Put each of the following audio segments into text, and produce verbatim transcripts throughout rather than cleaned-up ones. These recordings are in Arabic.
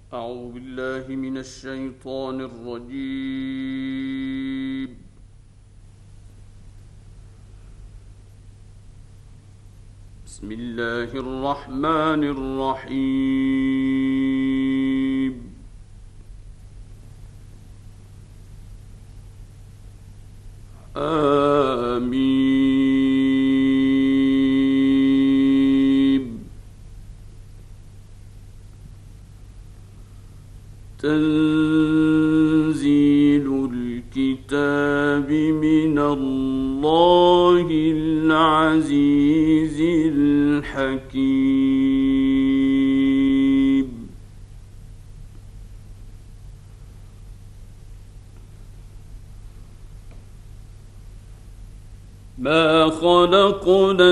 أعوذ بالله من الشيطان الرجيم. بسم الله الرحمن الرحيم. آمين. تنزيل الكتاب من الله العزيز الحكيم. ما خلقنا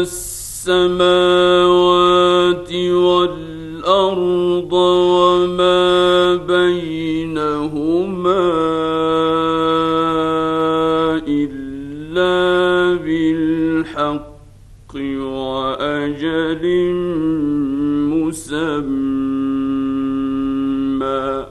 السماوات والأرض وما بينهما إلا بالحق وأجل مسمى.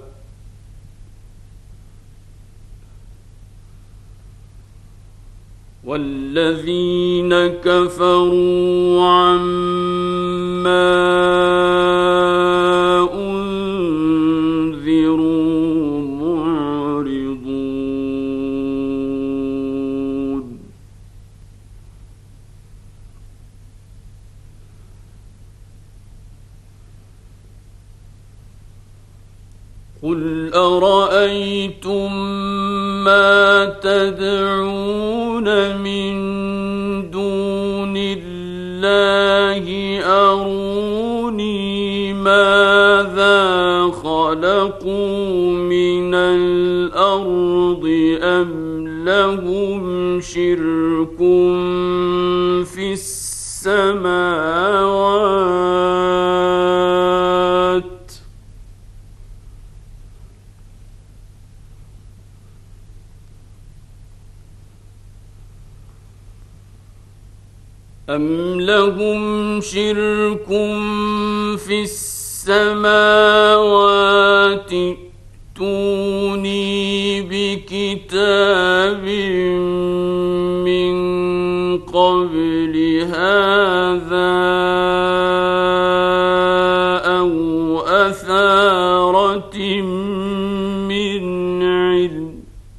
والذين كفروا عما أنذروا معرضون. قل أرأيتم ما تدعون من دون الله أروني ماذا خلقوا من الأرض أم لهم شرك في السماوات أم لهم شرك في السماوات ائتوني بكتاب من قبل هذا أو أثارة من علم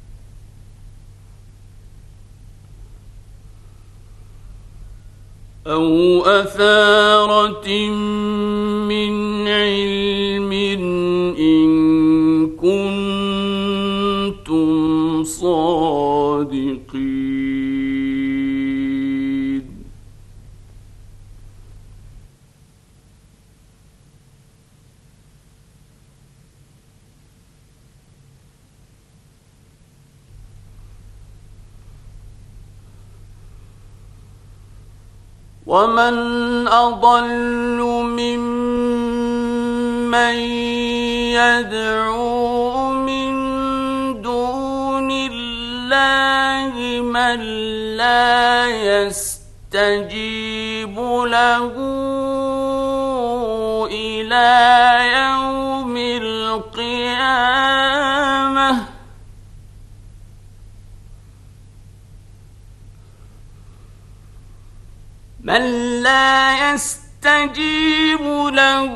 أو أثارة من علم إن كنتم صادقين. ومن أضل ممن يدعو من دون الله من لا يستجيب له إلى يوم القيامة من لا يستجيب له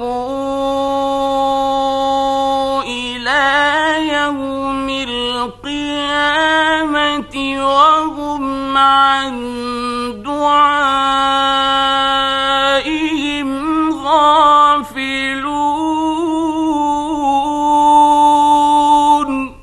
إلى يوم القيامة وهم عن دعائهم غافلون.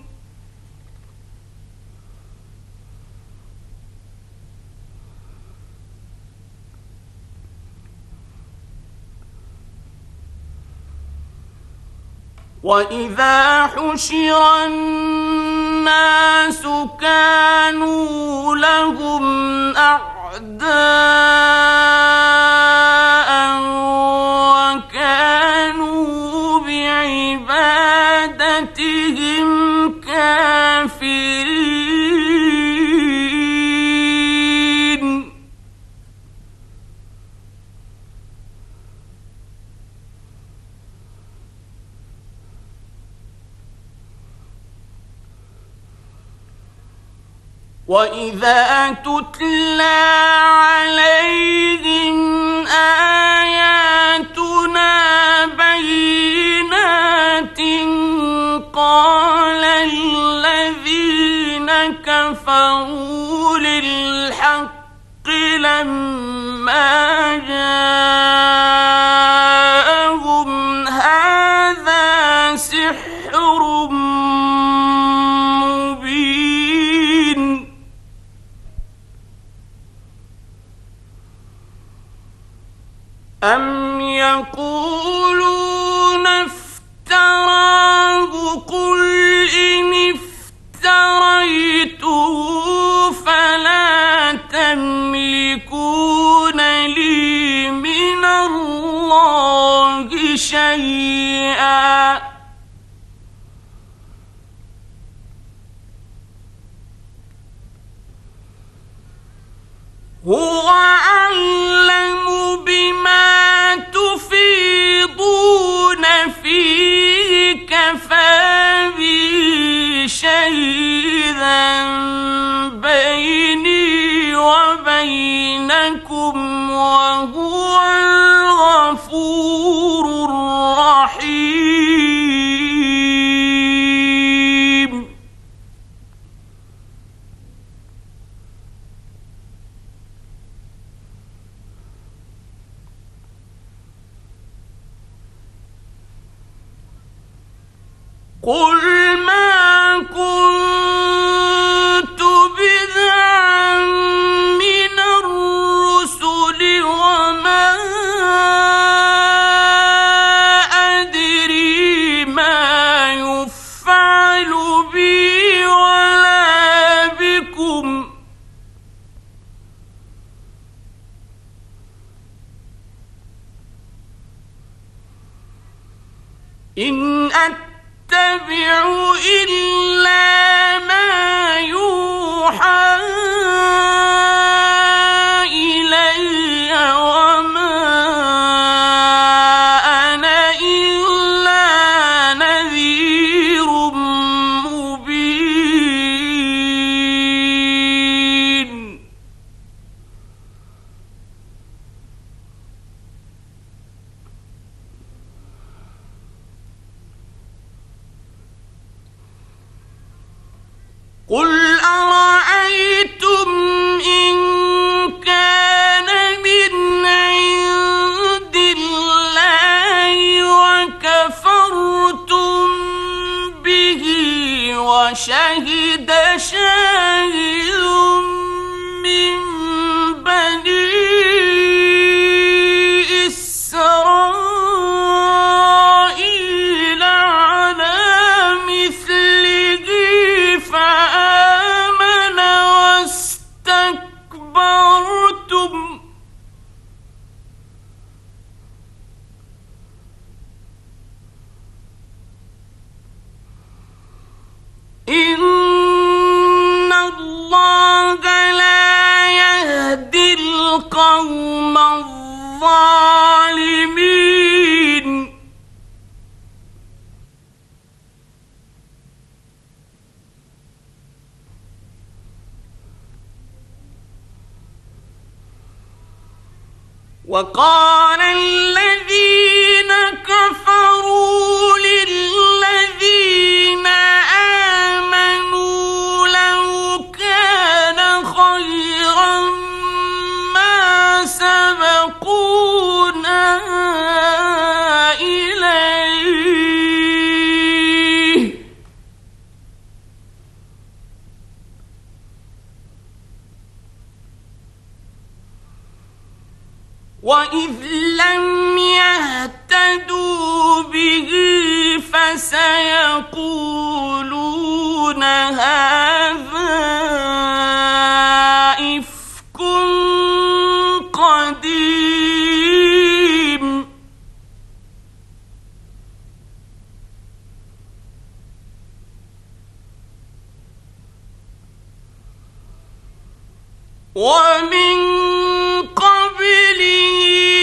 وإذا حشر الناس كانوا لهم أعداء وكانوا بعبادتهم كافرين. وإذا تتلى عليهم آياتنا بينات قال الذين كفروا للحق لما جاءهم هذا سحر مبين. أم يقولون افتراه قل إن افتريته فلا تملكون لي من الله شيئا هو أعلم بما تفيضون فيه كفى بي شهيدا بيني وبينكم وهو الغفور الرحيم. قل ما كنت بدعا من الرسل وما أدري ما يفعل بي ولا بكم إن أتبع إلا ما يوحى إلي وما أنا إلا نذير مبين. قل أرأيتم إن كان من عند الله وكفرتم به وشهد شاهد من بني إسرائيل على مثله فآمن واستكبرتم إن الله لا يهدي القوم الظالمين. وقال الذين كفروا للذين آمنوا لو كان خيرا ما سبقونا إليه وإذ لم يهتدوا به فسيقولون هذا إفك قديم. ومن قبله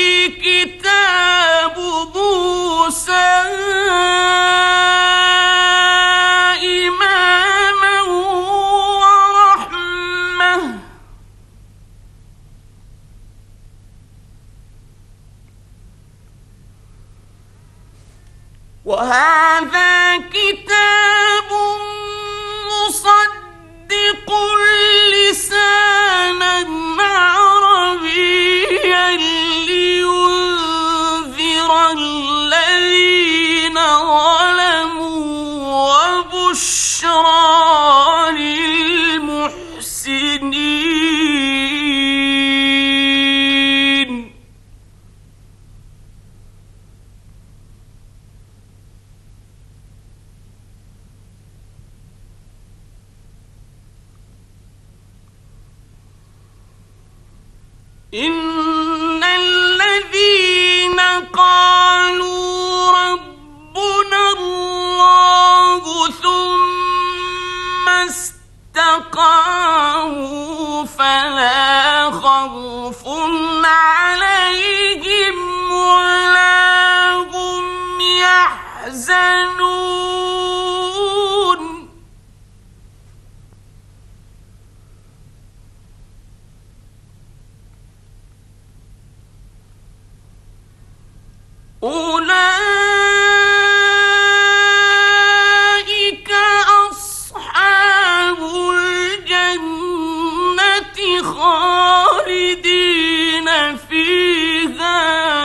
كتاب موسى إماما ورحمة وهذا كتاب مصدق لسانا عربيا لينذر الذين ظلموا وبشرى للمحسنين. إن الذين قالوا ربنا الله ثم استقاموا فلا خوف عليهم ولا هم يحزنون. أولئك أصحاب الجنة خالدين فيها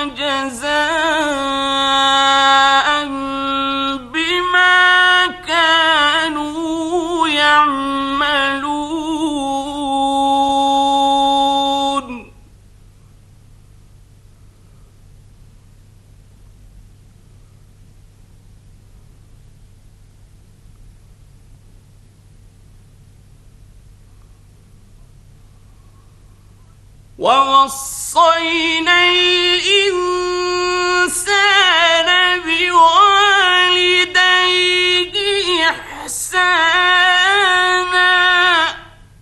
جزاء بما كانوا يعملون. ووصينا الإنسان بوالديه إحسانا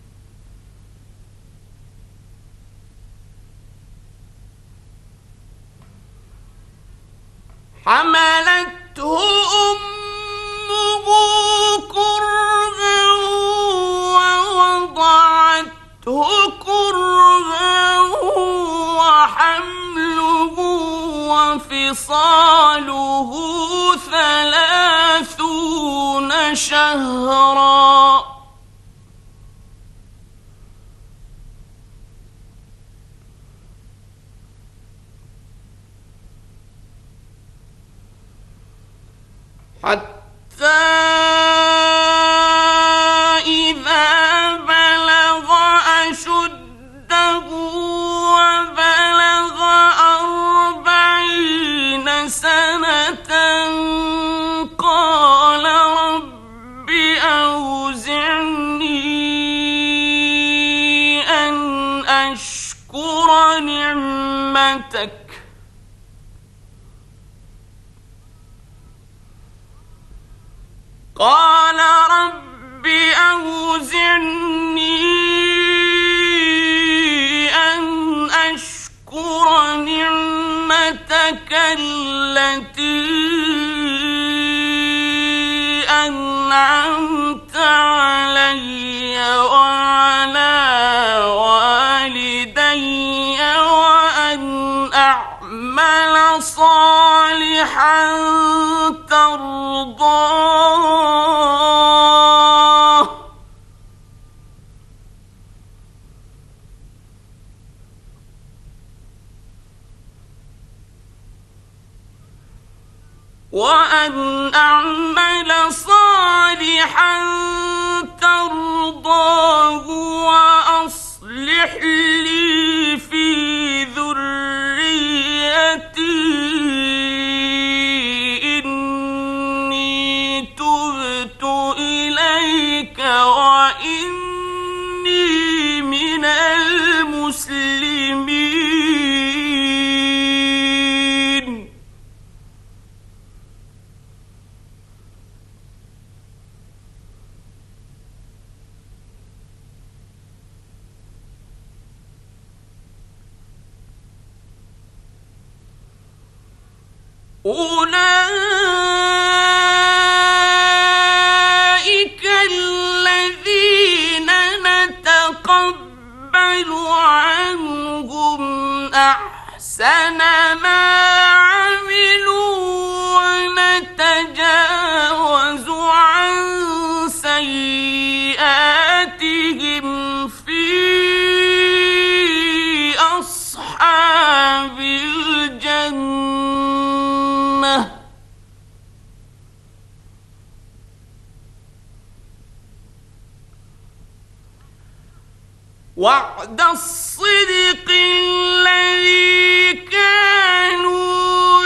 حملته أمه كرها ووضعته كرها وحمله وفصاله ثلاثون شهرا حتى إذا بلغ أشده وبلغ أربعين سنة قال رب أوزعني أن أشكر نعمتك قال رب أوزعني أن أشكر نعمتك التي أنعمت علي وعلى والدي وأن أعمل صالحا ترضاه وأن أعمل صالحا ترضاه وأصلح لي في ذريتي إني تبت إليك وإني من المسلمين. أولئك الذين نتقبل عنهم أحسن ما عملوا ونتجاوز وعد الصدق الذي كانوا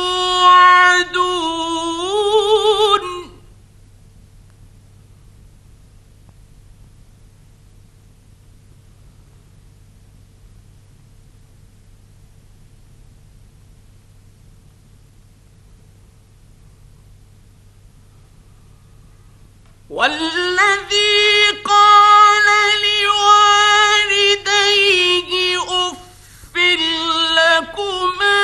يوعدون والذي قال لوالديه أف لكما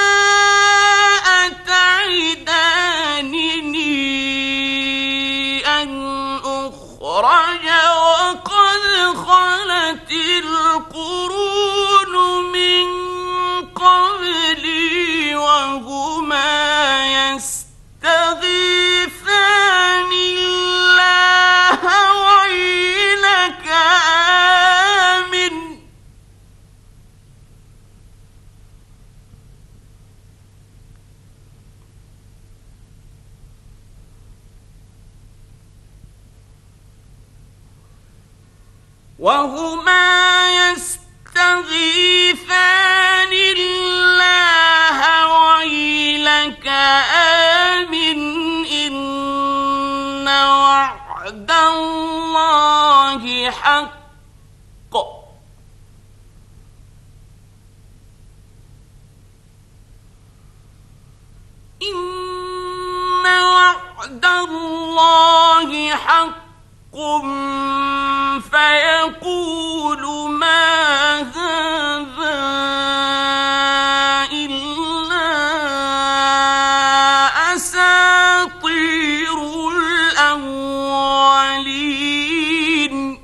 أتعدانني أن أخرج وقد خلت القرون من قبلي وهما يستغيثان الله ويلك آمن وهما يستغيثان الله ويلك آمن إن وعد الله حق إن وعد الله حق فيقول ما هذا إلا أساطير الأولين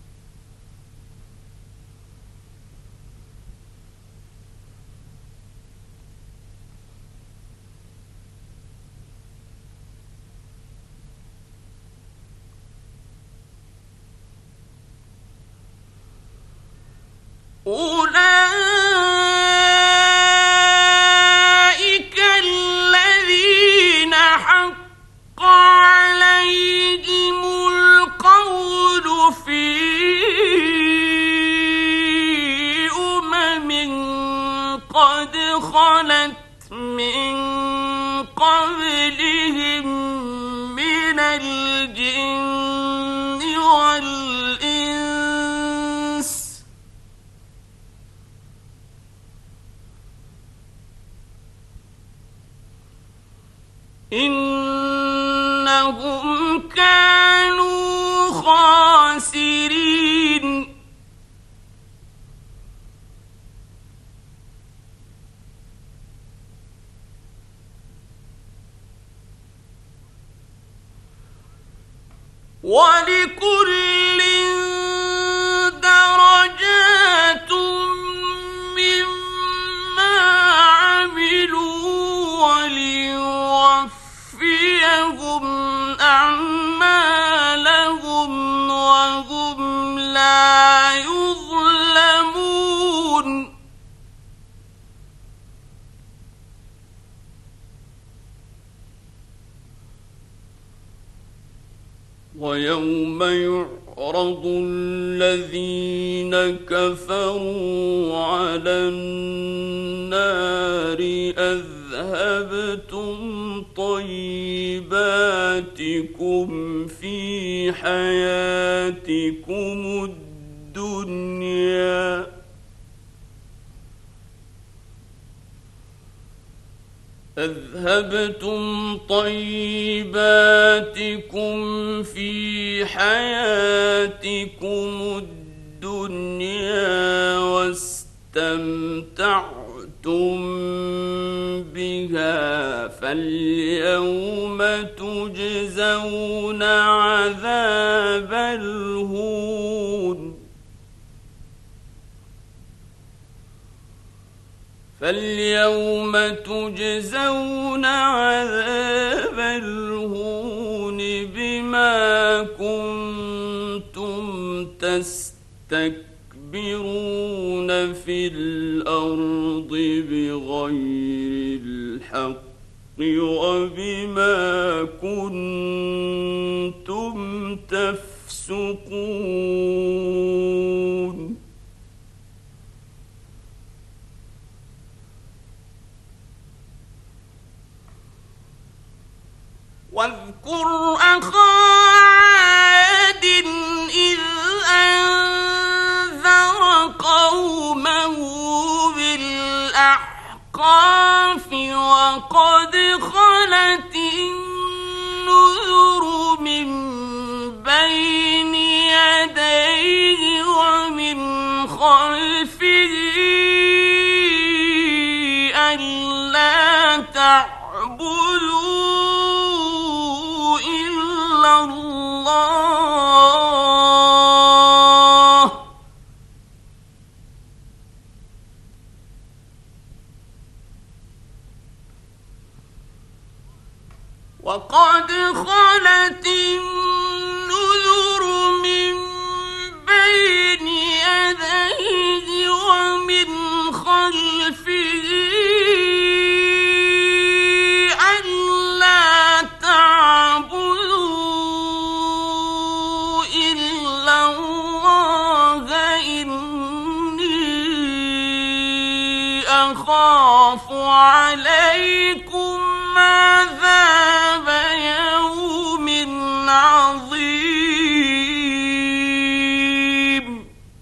أولئك الذين حق عليهم القول في أمم قد خلت من قبلهم من الجن والإنس إنهم كانوا خاسرين ولكل درجات مما عملوا وليوفيهم أعمالهم وهم لا يظلمون ويوم يعرض الذين كفروا على النار أذهبتم طيباتكم في حياتكم الدنيا أذهبتم طيباتكم في حياتكم الدنيا واستمتعتم بها فاليوم تجزون عذاب الهون فاليوم تجزون عذاب الهون بما كنتم تستكبرون في الأرض بغير الحق وبما كنتم تفسقون واذكر أخا عاد إذ أنذر قومه بالأحقاف وقد خلت النذر من بين يديه ومن خلفه ألا تعبدوا إلا الله وقد خلت النذر من بين يديه ومن خلفه ألا تعبدوا إلا الله إني أخاف عليكم عذاب يوم عظيم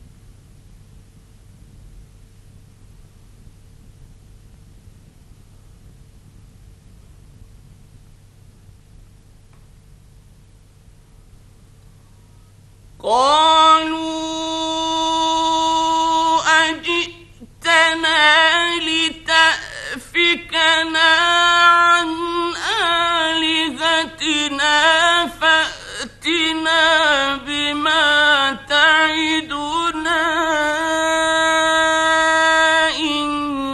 قالوا أجئتنا لتأفكنا عن آلهتنا فأتنا بما تعدنا إن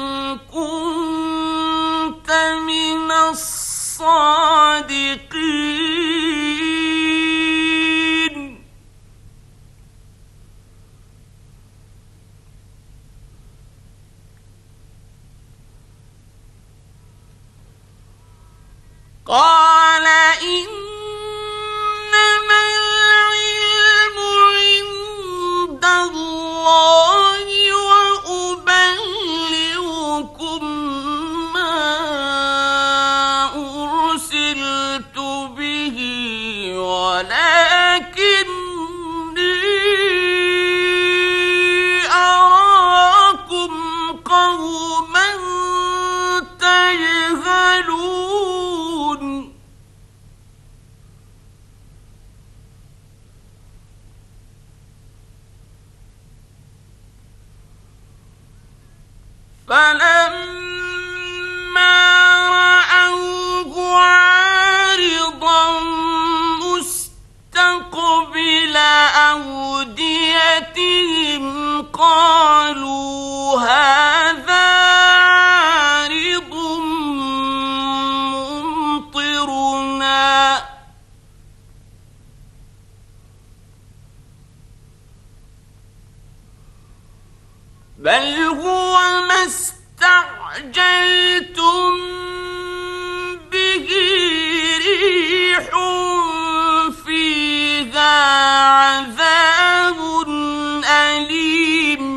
كنت من الصادقين قال إنما العلم عند الله وأبلغكم ما أرسلت به ولكني أراكم قوما تجهلون فلما رأوه عارضا مستقبل أوديتهم قالوا هذا عارض ممطرنا بل هو ما استعجلتم به ريح فيها عذاب أليم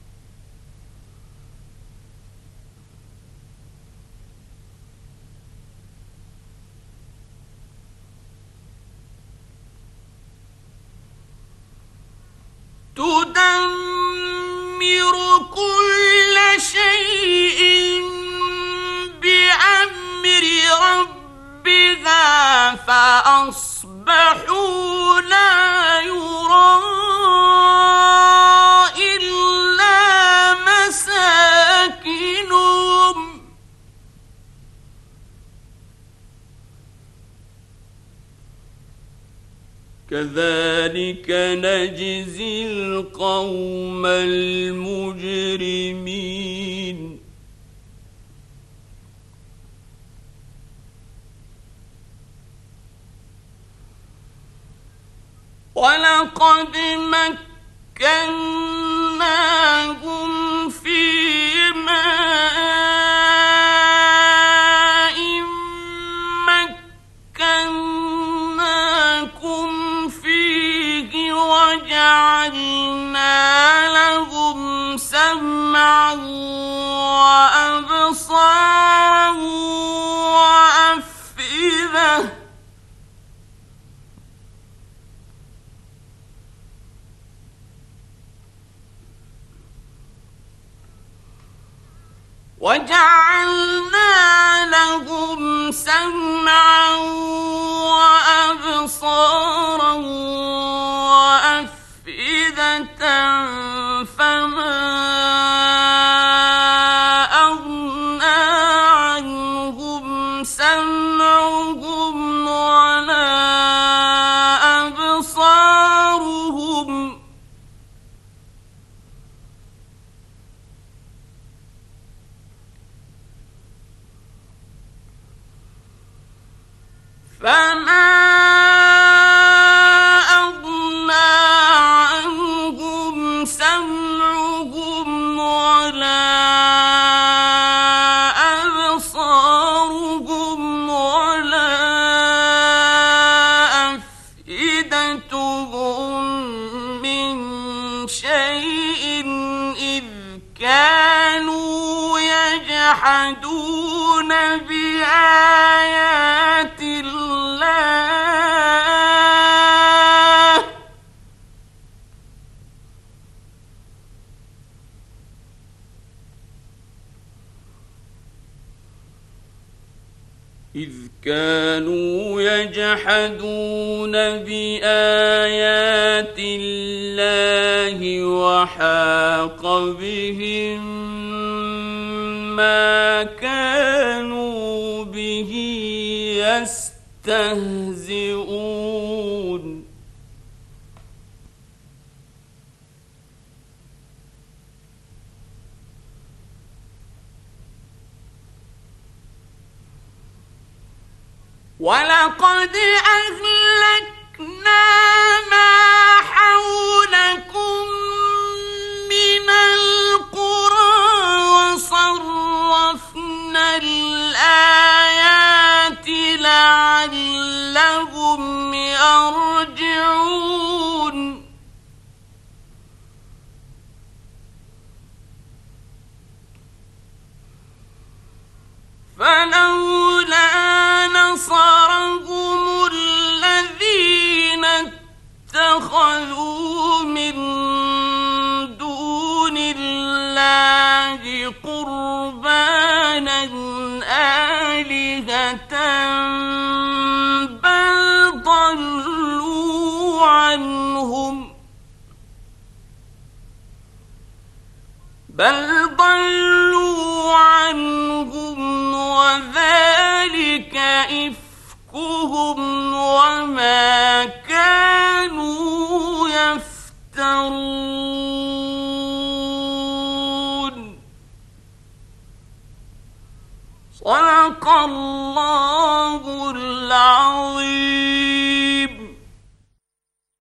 تدمر كل شيء بأمر ربها فأصبحوا لا يرى إلا مساكنهم كذلك نجزي القوم المجرمين ولقد مكناهم في ماء مكناكم فيه وجعلنا لهم سمعا وأبصارا وأفئدة وجعلنا لهم سمعا وأبصارا وأفئدة فما أغنى عنهم سمعهم ولا أبصارهم فما أغنى عنهم سمعهم ولا أبصارهم ولا أفئدتهم من شيء إذ كانوا يجحدون بآيات الله إذ كانوا يجحدون بآيات الله وحاق بهم ما كانوا به يستهزئون ولقد أهلكنا ما حولكم من القرى وصرفنا الآيات لعلهم يرجعون فلولا نصرهم الذين اتخذوا من دون الله قربانا آلهة بل ضلوا عنهم بل ضلوا عنهم وذلك إفكهم وما كانوا يفترون صدق الله